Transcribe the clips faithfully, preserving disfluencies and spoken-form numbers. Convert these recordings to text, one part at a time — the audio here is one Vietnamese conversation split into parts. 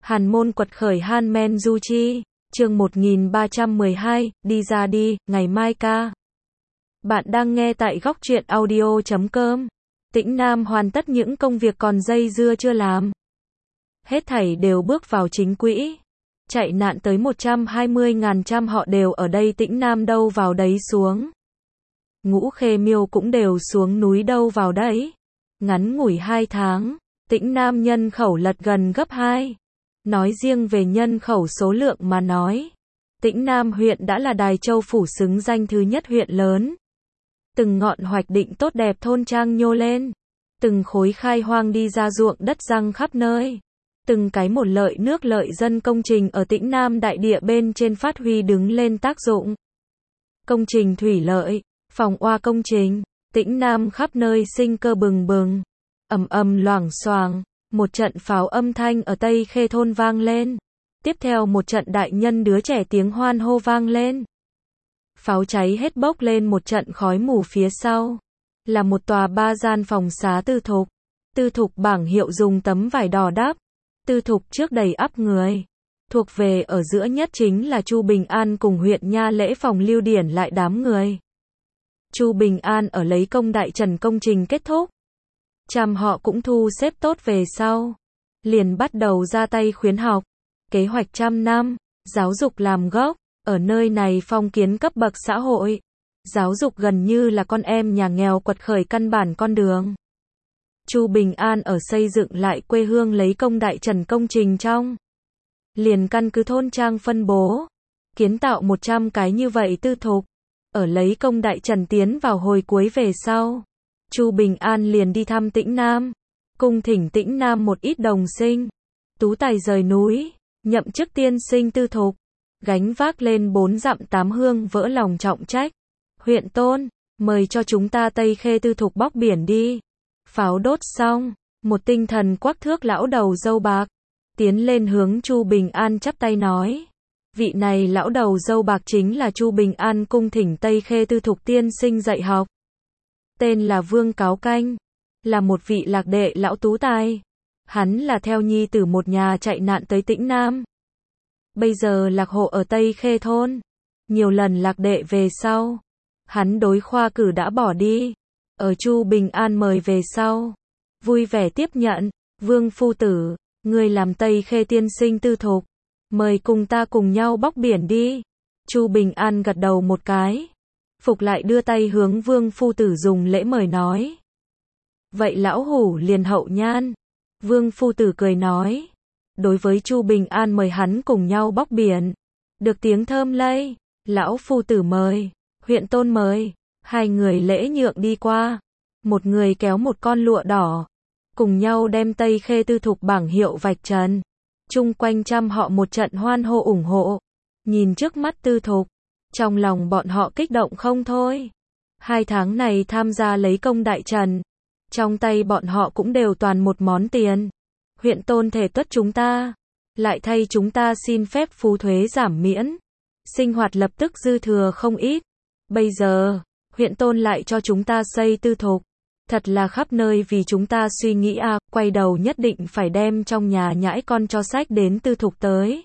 Hàn môn quật khởi Han Men Du Chi, chương một nghìn ba trăm mười hai, đi ra đi, ngày mai ca. Bạn đang nghe tại góc truyện audio chấm com. Tĩnh Nam hoàn tất những công việc còn dây dưa chưa làm. Hết thảy đều bước vào chính quỹ. Chạy nạn tới một trăm hai mươi ngàn trăm họ đều ở đây, Tĩnh Nam đâu vào đấy xuống. Ngũ Khê Miêu cũng đều xuống núi đâu vào đấy. Ngắn ngủi hai tháng, Tĩnh Nam nhân khẩu lật gần gấp hai. Nói riêng về nhân khẩu số lượng mà nói, Tĩnh Nam huyện đã là Đài Châu phủ xứng danh thứ nhất huyện lớn. Từng ngọn hoạch định tốt đẹp thôn trang nhô lên, từng khối khai hoang đi ra ruộng đất răng khắp nơi, từng cái một lợi nước lợi dân công trình ở Tĩnh Nam đại địa bên trên phát huy đứng lên tác dụng. Công trình thủy lợi, phòng oa công trình, Tĩnh Nam khắp nơi sinh cơ bừng bừng, ầm ầm loảng xoảng. Một trận pháo âm thanh ở Tây Khê thôn vang lên. Tiếp theo một trận đại nhân đứa trẻ tiếng hoan hô vang lên. Pháo cháy hết bốc lên một trận khói mù, phía sau là một tòa ba gian phòng xá tư thục. Tư thục bảng hiệu dùng tấm vải đỏ đắp. Tư thục trước đầy ắp người. Thuộc về ở giữa nhất chính là Chu Bình An cùng huyện Nha Lễ phòng lưu điển lại đám người. Chu Bình An ở lấy công đại trần công trình kết thúc. Trăm họ cũng thu xếp tốt về sau, liền bắt đầu ra tay khuyến học. Kế hoạch trăm năm, giáo dục làm gốc, ở nơi này phong kiến cấp bậc xã hội. Giáo dục gần như là con em nhà nghèo quật khởi căn bản con đường. Chu Bình An ở xây dựng lại quê hương lấy công đại trần công trình trong. Liền căn cứ thôn trang phân bố, kiến tạo một trăm cái như vậy tư thục. Ở lấy công đại trần tiến vào hồi cuối về sau. Chu Bình An liền đi thăm Tĩnh Nam, cung thỉnh Tĩnh Nam một ít đồng sinh, tú tài rời núi, nhậm chức tiên sinh tư thục, gánh vác lên bốn dặm tám hương vỡ lòng trọng trách. Huyện Tôn, mời cho chúng ta Tây Khê tư thục bóc biển đi. Pháo đốt xong, một tinh thần quắc thước lão đầu râu bạc, tiến lên hướng Chu Bình An chắp tay nói. Vị này lão đầu râu bạc chính là Chu Bình An cung thỉnh Tây Khê tư thục tiên sinh dạy học. Tên là Vương Cáo Canh, là một vị lạc đệ lão tú tài. Hắn là theo nhi tử một nhà chạy nạn tới Tĩnh Nam. Bây giờ lạc hộ ở Tây Khê thôn. Nhiều lần lạc đệ về sau, hắn đối khoa cử đã bỏ đi. Ở Chu Bình An mời về sau, vui vẻ tiếp nhận. Vương phu tử, người làm Tây Khê tiên sinh tư thục, mời cùng ta cùng nhau bóc biển đi. Chu Bình An gật đầu một cái. Phục lại đưa tay hướng Vương phu tử dùng lễ mời nói. Vậy lão hủ liền hậu nhan. Vương phu tử cười nói. Đối với Chu Bình An mời hắn cùng nhau bóc biển. Được tiếng thơm lây. Lão phu tử mời. Huyện Tôn mời. Hai người lễ nhượng đi qua. Một người kéo một con lụa đỏ. Cùng nhau đem Tây Khê tư thục bảng hiệu vạch trần. Chung quanh trăm họ một trận hoan hô ủng hộ. Nhìn trước mắt tư thục. Trong lòng bọn họ kích động không thôi. Hai tháng này tham gia lấy công đại trần. Trong tay bọn họ cũng đều toàn một món tiền. Huyện Tôn thể tuất chúng ta. Lại thay chúng ta xin phép phú thuế giảm miễn. Sinh hoạt lập tức dư thừa không ít. Bây giờ, huyện Tôn lại cho chúng ta xây tư thục. Thật là khắp nơi vì chúng ta suy nghĩ à, quay đầu nhất định phải đem trong nhà nhãi con cho sách đến tư thục tới.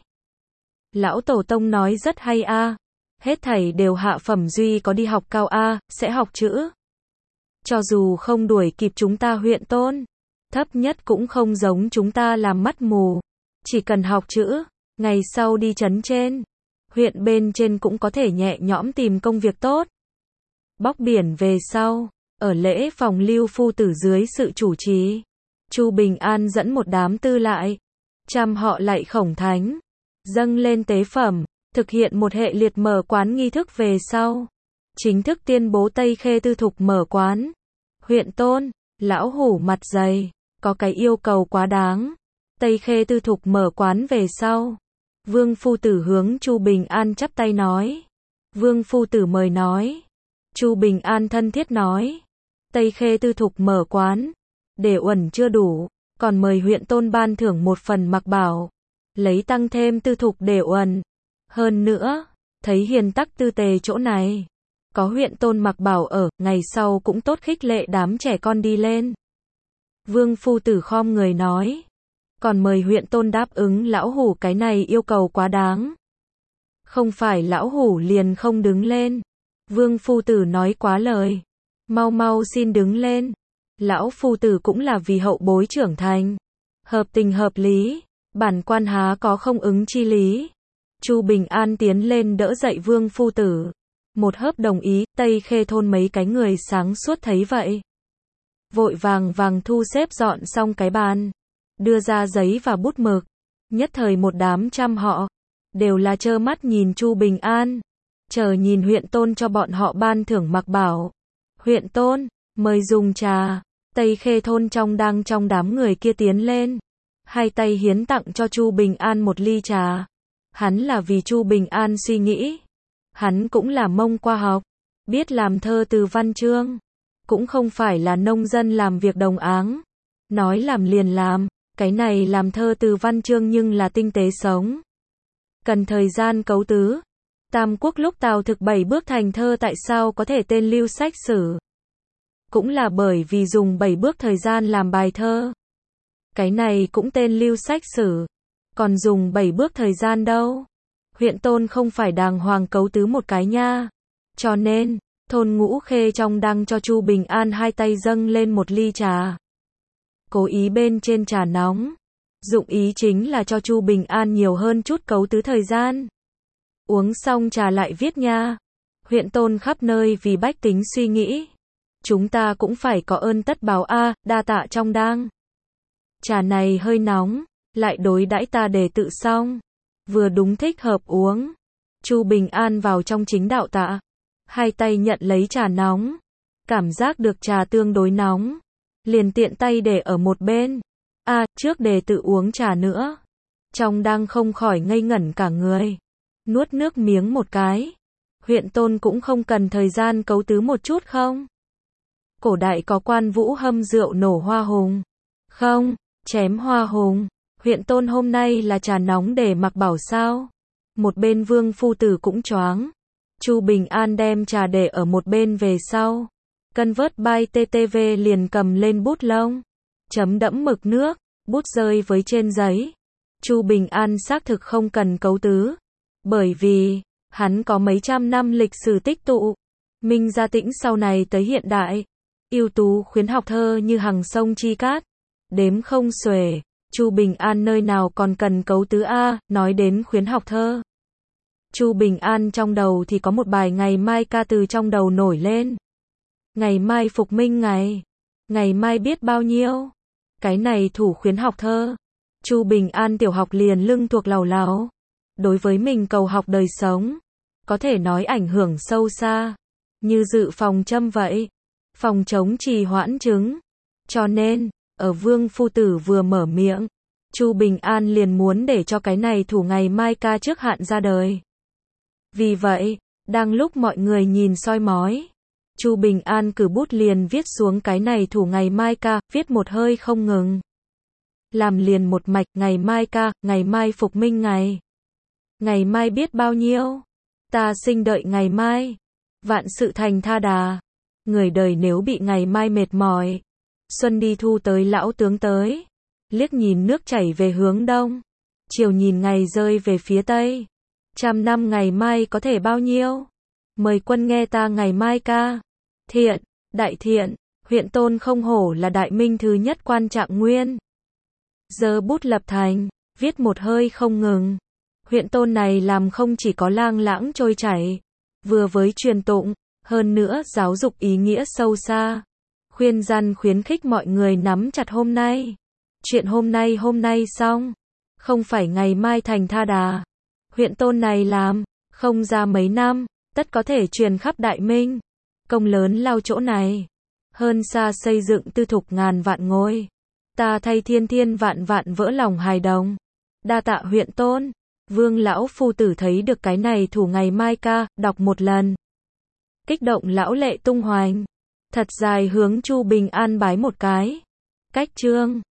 Lão Tổ Tông nói rất hay a. À. Hết thảy đều hạ phẩm duy có đi học cao A, sẽ học chữ. Cho dù không đuổi kịp chúng ta huyện Tôn, thấp nhất cũng không giống chúng ta làm mắt mù. Chỉ cần học chữ, ngày sau đi trấn trên, huyện bên trên cũng có thể nhẹ nhõm tìm công việc tốt. Bóc biển về sau, ở lễ phòng lưu phu tử dưới sự chủ trì, Chu Bình An dẫn một đám tư lại, trăm họ lại khổng thánh, dâng lên tế phẩm. Thực hiện một hệ liệt mở quán nghi thức về sau. Chính thức tuyên bố Tây Khê tư thục mở quán. Huyện Tôn, lão hủ mặt dày, có cái yêu cầu quá đáng. Tây Khê tư thục mở quán về sau. Vương phu tử hướng Chu Bình An chắp tay nói. Vương phu tử mời nói. Chu Bình An thân thiết nói. Tây Khê tư thục mở quán. Để uẩn chưa đủ, còn mời huyện Tôn ban thưởng một phần mặc bảo. Lấy tăng thêm tư thục để uẩn. Hơn nữa, thấy hiền tắc tư tề chỗ này. Có huyện Tôn mặc bảo ở, ngày sau cũng tốt khích lệ đám trẻ con đi lên. Vương phu tử khom người nói. còn mời huyện tôn đáp ứng lão hủ cái này yêu cầu quá đáng. Không phải lão hủ liền không đứng lên. Vương phu tử nói quá lời. Mau mau xin đứng lên. Lão phu tử cũng là vì hậu bối trưởng thành. Hợp tình hợp lý. Bản quan há có không ứng chi lý. Chu Bình An tiến lên đỡ dậy vương phu tử. Một hớp đồng ý, Tây Khê thôn mấy cái người sáng suốt thấy vậy. Vội vàng vàng thu xếp dọn xong cái bàn. Đưa ra giấy và bút mực. Nhất thời một đám trăm họ. Đều là trơ mắt nhìn Chu Bình An. Chờ nhìn huyện tôn cho bọn họ ban thưởng mặc bảo. Huyện tôn, mời dùng trà. Tây Khê thôn trong đang trong đám người kia tiến lên. Hai tay hiến tặng cho Chu Bình An một ly trà. Hắn là vì Chu Bình An suy nghĩ. Hắn cũng là mông qua học. Biết làm thơ từ văn chương. Cũng không phải là nông dân làm việc đồng áng. Nói làm liền làm. Cái này làm thơ từ văn chương nhưng là tinh tế sống. Cần thời gian cấu tứ. Tam Quốc lúc Tào Thực bảy bước thành thơ tại sao có thể tên lưu sách sử. Cũng là bởi vì dùng bảy bước thời gian làm bài thơ. Cái này cũng tên lưu sách sử. Còn dùng bảy bước thời gian đâu. Huyện tôn không phải đàng hoàng cấu tứ một cái nha. Cho nên, thôn Ngũ Khê trong đăng cho Chu Bình An hai tay dâng lên một ly trà. Cố ý bên trên trà nóng. Dụng ý chính là cho Chu Bình An nhiều hơn chút cấu tứ thời gian. Uống xong trà lại viết nha. Huyện tôn khắp nơi vì bách tính suy nghĩ. Chúng ta cũng phải có ơn tất báo a, đa tạ trong đang. Trà này hơi nóng, lại đối đãi ta để tự xong. Vừa đúng thích hợp uống. Chu Bình An vào trong chính đạo tạ. Hai tay nhận lấy trà nóng. Cảm giác được trà tương đối nóng. Liền tiện tay để ở một bên. A, à, trước để tự uống trà nữa. Trong đang không khỏi ngây ngẩn cả người. Nuốt nước miếng một cái. Huyện tôn cũng không cần thời gian cấu tứ một chút không? Cổ đại có quan vũ hâm rượu nổ hoa hùng. Không, chém hoa hùng. Huyện tôn hôm nay là trà nóng để mặc bảo sao? Một bên vương phu tử cũng choáng. Chu Bình An đem trà để ở một bên về sau. Cân vớt bay tê tê vê liền cầm lên bút lông. Chấm đẫm mực nước, bút rơi với trên giấy. Chu Bình An xác thực không cần cấu tứ. Bởi vì, hắn có mấy trăm năm lịch sử tích tụ. Minh Gia Tĩnh sau này tới hiện đại. Ưu tú khuyến học thơ như hằng sông chi cát. Đếm không xuể. Chu Bình An nơi nào còn cần cấu tứ a, nói đến khuyến học thơ. Chu Bình An trong đầu thì có một bài ngày mai ca từ trong đầu nổi lên. Ngày mai phục minh ngày. Ngày mai biết bao nhiêu. Cái này thủ khuyến học thơ. Chu Bình An tiểu học liền lưng thuộc làu láo. Đối với mình cầu học đời sống. Có thể nói ảnh hưởng sâu xa. Như dự phòng châm vậy. Phòng chống trì hoãn chứng. Cho nên, ở vương phu tử vừa mở miệng. Chu Bình An liền muốn để cho cái này thủ ngày mai ca trước hạn ra đời. Vì vậy, đang lúc mọi người nhìn soi mói. Chu Bình An cử bút liền viết xuống cái này thủ ngày mai ca, viết một hơi không ngừng. Làm liền một mạch, ngày mai ca, ngày mai phục minh ngày. Ngày mai biết bao nhiêu. Ta sinh đợi ngày mai. Vạn sự thành tha đà. Người đời nếu bị ngày mai mệt mỏi. Xuân đi thu tới lão tướng tới. Liếc nhìn nước chảy về hướng đông. Chiều nhìn ngày rơi về phía tây. Trăm năm ngày mai có thể bao nhiêu. Mời quân nghe ta ngày mai ca. Thiện, đại thiện, huyện tôn không hổ là đại minh thứ nhất quan trạng nguyên. Giơ bút lập thành, viết một hơi không ngừng. Huyện tôn này làm không chỉ có lang lãng trôi chảy, vừa với truyền tụng, hơn nữa giáo dục ý nghĩa sâu xa. Khuyên răn khuyến khích mọi người nắm chặt hôm nay. Chuyện hôm nay hôm nay xong, không phải ngày mai thành tha đà. Huyện tôn này làm, không ra mấy năm, tất có thể truyền khắp đại minh. Công lớn lao chỗ này, hơn xa xây dựng tư thục ngàn vạn ngôi. Ta thay thiên thiên vạn vạn vỡ lòng hài đồng. Đa tạ huyện tôn. Vương lão phu tử thấy được cái này thủ ngày mai ca, đọc một lần. Kích động lão lệ tung hoành. Thật dài hướng Chu Bình An bái một cái. Cách chương.